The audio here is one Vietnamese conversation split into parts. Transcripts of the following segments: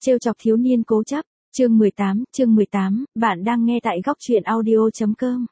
Trêu chọc thiếu niên cố chấp, chương 18, bạn đang nghe tại góc truyện audio.com.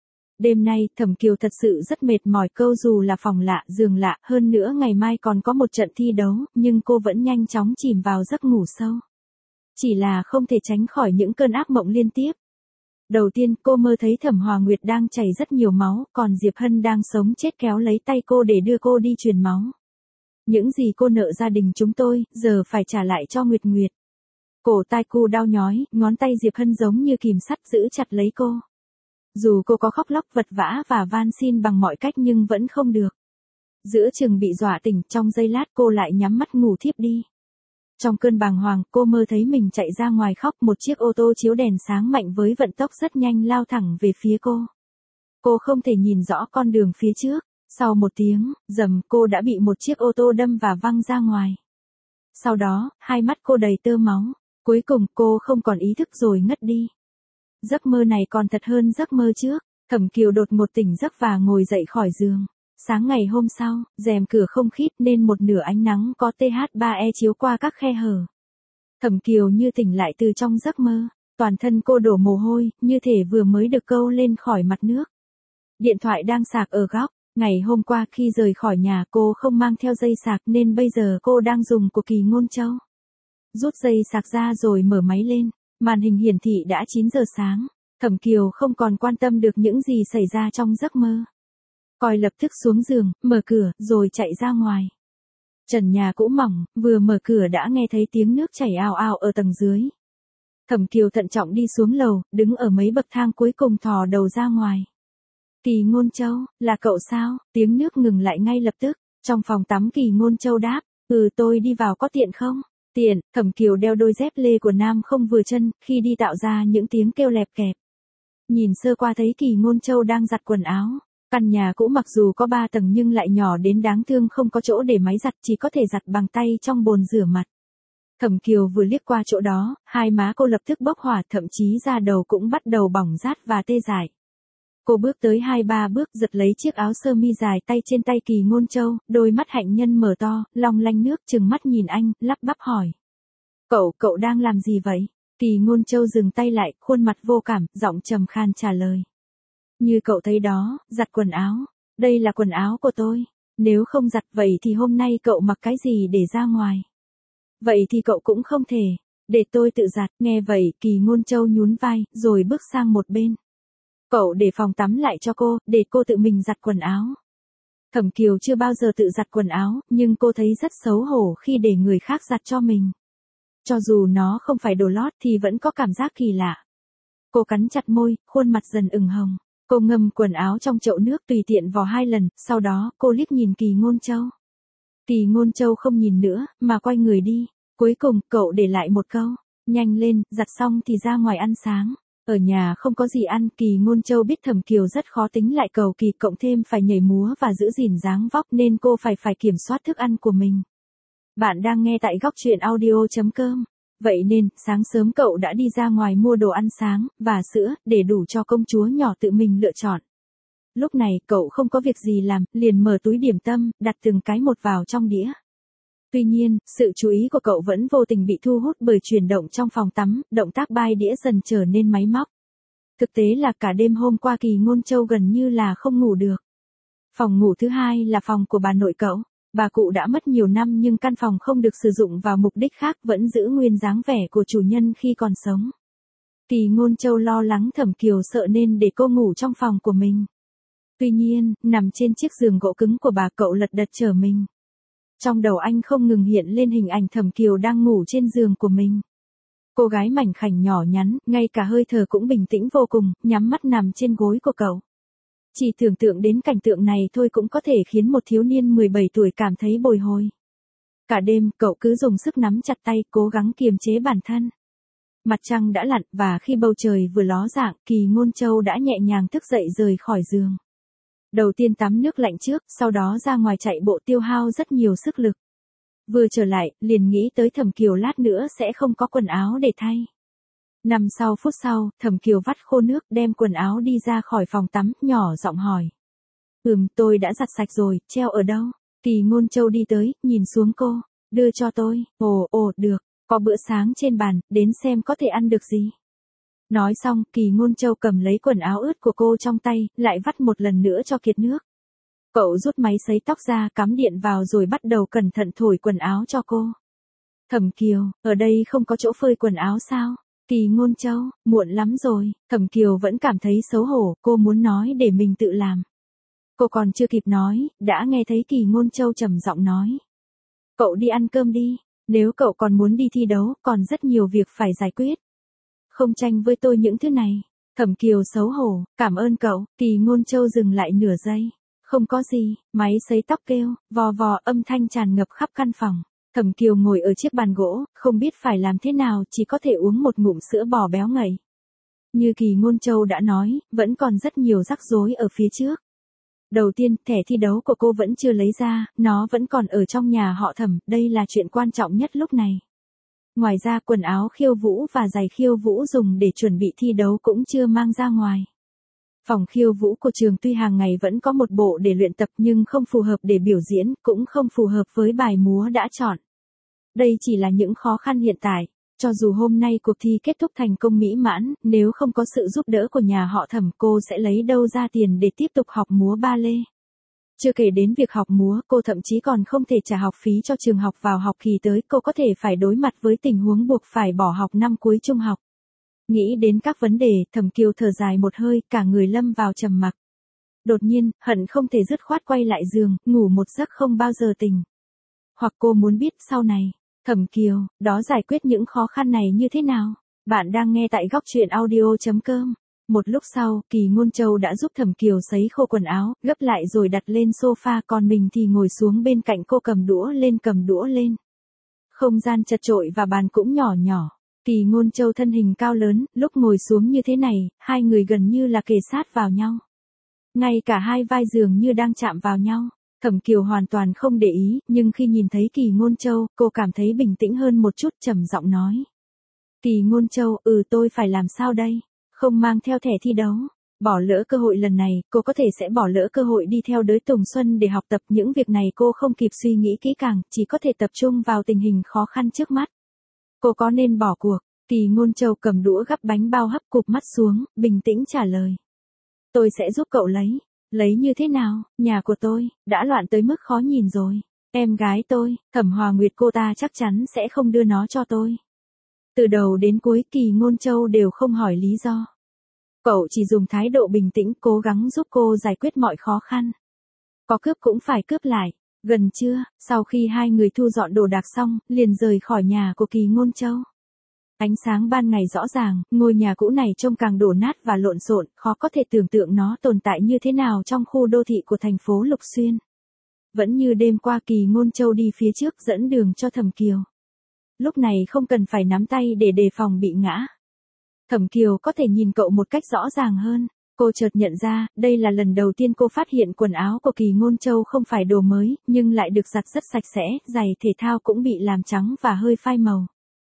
Đêm nay, Thẩm Kiều thật sự rất mệt mỏi, câu dù là phòng lạ, giường lạ, hơn nữa ngày mai còn có một trận thi đấu, nhưng cô vẫn nhanh chóng chìm vào giấc ngủ sâu. Chỉ là không thể tránh khỏi những cơn ác mộng liên tiếp. Đầu tiên, cô mơ thấy Thẩm Hòa Nguyệt đang chảy rất nhiều máu, còn Diệp Hân đang sống chết kéo lấy tay cô để đưa cô đi truyền máu. Những gì cô nợ gia đình chúng tôi, giờ phải trả lại cho Nguyệt Nguyệt. Cổ tai cô đau nhói, ngón tay Diệp Hân giống như kìm sắt giữ chặt lấy cô. Dù cô có khóc lóc vật vã và van xin bằng mọi cách nhưng vẫn không được. Giữa chừng bị dọa tỉnh, trong giây lát cô lại nhắm mắt ngủ thiếp đi. Trong cơn bàng hoàng, cô mơ thấy mình chạy ra ngoài khóc, một chiếc ô tô chiếu đèn sáng mạnh với vận tốc rất nhanh lao thẳng về phía cô. Cô không thể nhìn rõ con đường phía trước. Sau một tiếng rầm, cô đã bị một chiếc ô tô đâm và văng ra ngoài. Sau đó, hai mắt cô đầy tơ máu. Cuối cùng cô không còn ý thức rồi ngất đi. Giấc mơ này còn thật hơn giấc mơ trước. Thẩm Kiều đột ngột tỉnh giấc và ngồi dậy khỏi giường. Sáng ngày hôm sau, rèm cửa không khít nên một nửa ánh nắng có TH3E chiếu qua các khe hở. Thẩm Kiều như tỉnh lại từ trong giấc mơ. Toàn thân cô đổ mồ hôi, như thể vừa mới được câu lên khỏi mặt nước. Điện thoại đang sạc ở góc. Ngày hôm qua khi rời khỏi nhà cô không mang theo dây sạc nên bây giờ cô đang dùng của Kỳ Ngôn Châu. Rút dây sạc ra rồi mở máy lên, màn hình hiển thị đã 9 giờ sáng. Thẩm Kiều không còn quan tâm được những gì xảy ra trong giấc mơ. Còi lập tức xuống giường, mở cửa, rồi chạy ra ngoài. Trần nhà cũ mỏng, vừa mở cửa đã nghe thấy tiếng nước chảy ào ào ở tầng dưới. Thẩm Kiều thận trọng đi xuống lầu, đứng ở mấy bậc thang cuối cùng thò đầu ra ngoài. Kỳ Ngôn Châu, là cậu sao? Tiếng nước ngừng lại ngay lập tức. Trong phòng tắm Kỳ Ngôn Châu đáp, tôi đi vào có tiện không? Tiện. Thẩm Kiều đeo đôi dép lê của nam không vừa chân, khi đi tạo ra những tiếng kêu lẹp kẹp. Nhìn sơ qua thấy Kỳ Ngôn Châu đang giặt quần áo. Căn nhà cũ mặc dù có 3 tầng nhưng lại nhỏ đến đáng thương, không có chỗ để máy giặt, chỉ có thể giặt bằng tay trong bồn rửa mặt. Thẩm Kiều vừa liếc qua chỗ đó, hai má cô lập tức bốc hỏa, thậm chí da đầu cũng bắt đầu bỏng rát và tê dại. Cô bước tới 2-3 bước, giật lấy chiếc áo sơ mi dài tay trên tay Kỳ Ngôn Châu, đôi mắt hạnh nhân mở to, long lanh nước, trừng mắt nhìn anh, lắp bắp hỏi. Cậu đang làm gì vậy? Kỳ Ngôn Châu dừng tay lại, khuôn mặt vô cảm, giọng trầm khan trả lời. Như cậu thấy đó, giặt quần áo. Đây là quần áo của tôi. Nếu không giặt vậy thì hôm nay cậu mặc cái gì để ra ngoài? Vậy thì cậu cũng không thể. Để tôi tự giặt. Nghe vậy, Kỳ Ngôn Châu nhún vai, rồi bước sang một bên. Cậu để phòng tắm lại cho cô, để cô tự mình giặt quần áo. Thẩm Kiều chưa bao giờ tự giặt quần áo, nhưng cô thấy rất xấu hổ khi để người khác giặt cho mình. Cho dù nó không phải đồ lót thì vẫn có cảm giác kỳ lạ. Cô cắn chặt môi, khuôn mặt dần ửng hồng. Cô ngâm quần áo trong chậu nước tùy tiện vò 2 lần, sau đó cô liếc nhìn Kỳ Ngôn Châu. Kỳ Ngôn Châu không nhìn nữa, mà quay người đi. Cuối cùng, cậu để lại một câu. Nhanh lên, giặt xong thì ra ngoài ăn sáng. Ở nhà không có gì ăn, Kỳ Ngôn Châu biết Thẩm Kiều rất khó tính lại cầu kỳ, cộng thêm phải nhảy múa và giữ gìn dáng vóc nên cô phải kiểm soát thức ăn của mình. Bạn đang nghe tại góc truyện audio.com. Vậy nên, sáng sớm cậu đã đi ra ngoài mua đồ ăn sáng, và sữa, để đủ cho công chúa nhỏ tự mình lựa chọn. Lúc này, cậu không có việc gì làm, liền mở túi điểm tâm, đặt từng cái một vào trong đĩa. Tuy nhiên, sự chú ý của cậu vẫn vô tình bị thu hút bởi chuyển động trong phòng tắm, động tác bai đĩa dần trở nên máy móc. Thực tế là cả đêm hôm qua Kỳ Ngôn Châu gần như là không ngủ được. Phòng ngủ thứ hai là phòng của bà nội cậu. Bà cụ đã mất nhiều năm nhưng căn phòng không được sử dụng vào mục đích khác, vẫn giữ nguyên dáng vẻ của chủ nhân khi còn sống. Kỳ Ngôn Châu lo lắng Thẩm Kiều sợ nên để cô ngủ trong phòng của mình. Tuy nhiên, nằm trên chiếc giường gỗ cứng của bà, cậu lật đật trở mình. Trong đầu anh không ngừng hiện lên hình ảnh Thẩm Kiều đang ngủ trên giường của mình. Cô gái mảnh khảnh nhỏ nhắn, ngay cả hơi thở cũng bình tĩnh vô cùng, nhắm mắt nằm trên gối của cậu. Chỉ tưởng tượng đến cảnh tượng này thôi cũng có thể khiến một thiếu niên 17 tuổi cảm thấy bồi hồi. Cả đêm, cậu cứ dùng sức nắm chặt tay, cố gắng kiềm chế bản thân. Mặt trăng đã lặn, và khi bầu trời vừa ló dạng, Kỳ Ngôn Châu đã nhẹ nhàng thức dậy rời khỏi giường. Đầu tiên tắm nước lạnh trước, sau đó ra ngoài chạy bộ tiêu hao rất nhiều sức lực. Vừa trở lại, liền nghĩ tới Thẩm Kiều lát nữa sẽ không có quần áo để thay. 5 phút sau, Thẩm Kiều vắt khô nước, đem quần áo đi ra khỏi phòng tắm, nhỏ giọng hỏi. Tôi đã giặt sạch rồi, treo ở đâu? Kỳ Ngôn Châu đi tới, nhìn xuống cô. Đưa cho tôi. Ồ, được. Có bữa sáng trên bàn, đến xem có thể ăn được gì. Nói xong, Kỳ Ngôn Châu cầm lấy quần áo ướt của cô trong tay, lại vắt một lần nữa cho kiệt nước. Cậu rút máy sấy tóc ra, cắm điện vào rồi bắt đầu cẩn thận thổi quần áo cho cô. Thẩm Kiều, ở đây không có chỗ phơi quần áo sao? Kỳ Ngôn Châu, muộn lắm rồi. Thẩm Kiều vẫn cảm thấy xấu hổ, cô muốn nói để mình tự làm. Cô còn chưa kịp nói, đã nghe thấy Kỳ Ngôn Châu trầm giọng nói. Cậu đi ăn cơm đi, nếu cậu còn muốn đi thi đấu, còn rất nhiều việc phải giải quyết. Không tranh với tôi những thứ này. Thẩm Kiều xấu hổ, cảm ơn cậu. Kỳ Ngôn Châu dừng lại nửa giây. Không có gì, máy sấy tóc kêu, vò vò âm thanh tràn ngập khắp căn phòng. Thẩm Kiều ngồi ở chiếc bàn gỗ, không biết phải làm thế nào, chỉ có thể uống một ngụm sữa bò béo ngậy. Như Kỳ Ngôn Châu đã nói, vẫn còn rất nhiều rắc rối ở phía trước. Đầu tiên, thẻ thi đấu của cô vẫn chưa lấy ra, nó vẫn còn ở trong nhà họ Thẩm, đây là chuyện quan trọng nhất lúc này. Ngoài ra quần áo khiêu vũ và giày khiêu vũ dùng để chuẩn bị thi đấu cũng chưa mang ra ngoài. Phòng khiêu vũ của trường tuy hàng ngày vẫn có một bộ để luyện tập nhưng không phù hợp để biểu diễn, cũng không phù hợp với bài múa đã chọn. Đây chỉ là những khó khăn hiện tại. Cho dù hôm nay cuộc thi kết thúc thành công mỹ mãn, nếu không có sự giúp đỡ của nhà họ Thẩm cô sẽ lấy đâu ra tiền để tiếp tục học múa ba lê. Chưa kể đến việc học múa, cô thậm chí còn không thể trả học phí cho trường học vào học kỳ tới, cô có thể phải đối mặt với tình huống buộc phải bỏ học năm cuối trung học. Nghĩ đến các vấn đề, Thẩm Kiều thở dài một hơi, cả người lâm vào trầm mặc. Đột nhiên, hận không thể dứt khoát quay lại giường, ngủ một giấc không bao giờ tỉnh. Hoặc cô muốn biết sau này, Thẩm Kiều, đó giải quyết những khó khăn này như thế nào? Bạn đang nghe tại góc truyện audio.com. Một lúc sau, Kỳ Ngôn Châu đã giúp Thẩm Kiều sấy khô quần áo, gấp lại rồi đặt lên sofa, còn mình thì ngồi xuống bên cạnh cô cầm đũa lên. Không gian chật chội và bàn cũng nhỏ nhỏ. Kỳ Ngôn Châu thân hình cao lớn, lúc ngồi xuống như thế này, hai người gần như là kề sát vào nhau. Ngay cả hai vai dường như đang chạm vào nhau. Thẩm Kiều hoàn toàn không để ý, nhưng khi nhìn thấy Kỳ Ngôn Châu, cô cảm thấy bình tĩnh hơn một chút, trầm giọng nói. Kỳ Ngôn Châu, tôi phải làm sao đây? Không mang theo thẻ thi đấu. Bỏ lỡ cơ hội lần này, cô có thể sẽ bỏ lỡ cơ hội đi theo đới Tùng Xuân để học tập, những việc này cô không kịp suy nghĩ kỹ càng, chỉ có thể tập trung vào tình hình khó khăn trước mắt. Cô có nên bỏ cuộc? Kỳ Ngôn Châu cầm đũa gắp bánh bao hấp, cụp mắt xuống, bình tĩnh trả lời. Tôi sẽ giúp cậu lấy. Lấy như thế nào? Nhà của tôi đã loạn tới mức khó nhìn rồi. Em gái tôi, Thẩm Hòa Nguyệt, cô ta chắc chắn sẽ không đưa nó cho tôi. Từ đầu đến cuối, Kỳ Ngôn Châu đều không hỏi lý do. Cậu chỉ dùng thái độ bình tĩnh cố gắng giúp cô giải quyết mọi khó khăn. Có cướp cũng phải cướp lại. Gần trưa, sau khi hai người thu dọn đồ đạc xong, liền rời khỏi nhà của Kỳ Ngôn Châu. Ánh sáng ban ngày rõ ràng, ngôi nhà cũ này trông càng đổ nát và lộn xộn, khó có thể tưởng tượng nó tồn tại như thế nào trong khu đô thị của thành phố Lục Xuyên. Vẫn như đêm qua, Kỳ Ngôn Châu đi phía trước dẫn đường cho Thẩm Kiều. Lúc này không cần phải nắm tay để đề phòng bị ngã. Thẩm Kiều có thể nhìn cậu một cách rõ ràng hơn. Cô chợt nhận ra, đây là lần đầu tiên cô phát hiện quần áo của Kỳ Ngôn Châu không phải đồ mới, nhưng lại được giặt rất sạch sẽ, giày thể thao cũng bị làm trắng và hơi phai màu.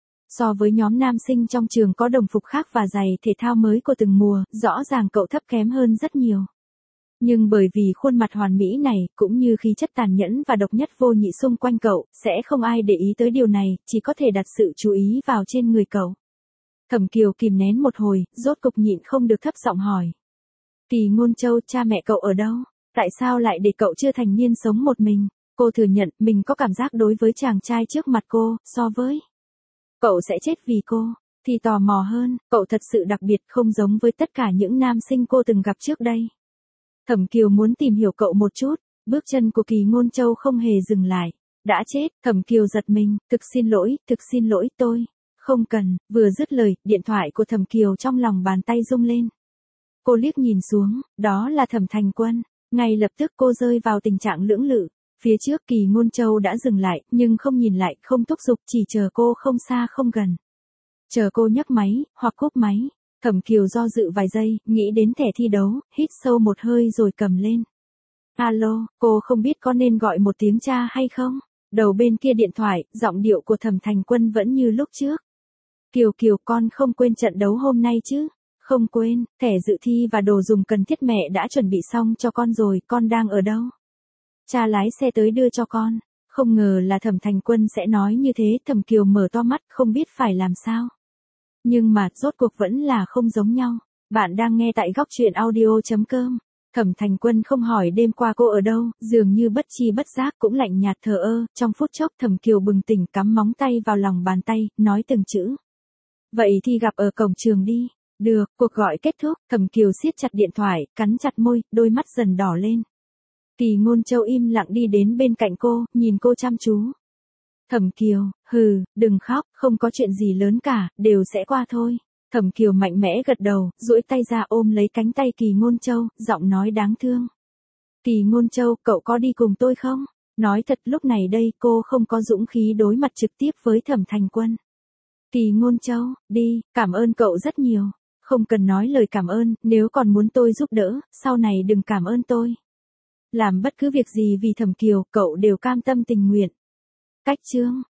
So với nhóm nam sinh trong trường có đồng phục khác và giày thể thao mới của từng mùa, rõ ràng cậu thấp kém hơn rất nhiều. Nhưng bởi vì khuôn mặt hoàn mỹ này, cũng như khí chất tàn nhẫn và độc nhất vô nhị xung quanh cậu, sẽ không ai để ý tới điều này, chỉ có thể đặt sự chú ý vào trên người cậu. Thẩm Kiều kìm nén một hồi, rốt cục nhịn không được thấp giọng hỏi. Kỳ Ngôn Châu, cha mẹ cậu ở đâu? Tại sao lại để cậu chưa thành niên sống một mình? Cô thừa nhận, mình có cảm giác đối với chàng trai trước mặt cô, so với cậu sẽ chết vì cô, thì tò mò hơn, cậu thật sự đặc biệt, không giống với tất cả những nam sinh cô từng gặp trước đây. Thẩm Kiều muốn tìm hiểu cậu một chút, bước chân của Kỳ Ngôn Châu không hề dừng lại. Đã chết, Thẩm Kiều giật mình, thực xin lỗi tôi. Không cần, vừa dứt lời, điện thoại của Thẩm Kiều trong lòng bàn tay rung lên. Cô liếc nhìn xuống, đó là Thẩm Thành Quân. Ngay lập tức cô rơi vào tình trạng lưỡng lự. Phía trước Kỳ Ngôn Châu đã dừng lại, nhưng không nhìn lại, không thúc giục, chỉ chờ cô không xa không gần. Chờ cô nhấc máy, hoặc cúp máy. Thẩm Kiều do dự vài giây, nghĩ đến thẻ thi đấu, hít sâu một hơi rồi cầm lên. Alo, cô không biết có nên gọi một tiếng cha hay không? Đầu bên kia điện thoại, giọng điệu của Thẩm Thành Quân vẫn như lúc trước. Kiều, con không quên trận đấu hôm nay chứ? Không quên, thẻ dự thi và đồ dùng cần thiết mẹ đã chuẩn bị xong cho con rồi, con đang ở đâu? Cha lái xe tới đưa cho con. Không ngờ là Thẩm Thành Quân sẽ nói như thế, Thẩm Kiều mở to mắt không biết phải làm sao. Nhưng mà, rốt cuộc vẫn là không giống nhau. Bạn đang nghe tại góc truyện audio.com. Thẩm Thành Quân không hỏi đêm qua cô ở đâu, dường như bất chi bất giác cũng lạnh nhạt thờ ơ, trong phút chốc Thẩm Kiều bừng tỉnh cắm móng tay vào lòng bàn tay, nói từng chữ. Vậy thì gặp ở cổng trường đi. Được, cuộc gọi kết thúc, Thẩm Kiều siết chặt điện thoại, cắn chặt môi, đôi mắt dần đỏ lên. Kỳ Ngôn Châu im lặng đi đến bên cạnh cô, nhìn cô chăm chú. Thẩm Kiều, đừng khóc, không có chuyện gì lớn cả, đều sẽ qua thôi. Thẩm Kiều mạnh mẽ gật đầu, duỗi tay ra ôm lấy cánh tay Kỳ Ngôn Châu, giọng nói đáng thương. Kỳ Ngôn Châu, cậu có đi cùng tôi không? Nói thật lúc này đây cô không có dũng khí đối mặt trực tiếp với Thẩm Thành Quân. Kỳ Ngôn Châu, đi, cảm ơn cậu rất nhiều. Không cần nói lời cảm ơn, nếu còn muốn tôi giúp đỡ, sau này đừng cảm ơn tôi. Làm bất cứ việc gì vì Thẩm Kiều, cậu đều cam tâm tình nguyện. Cách chương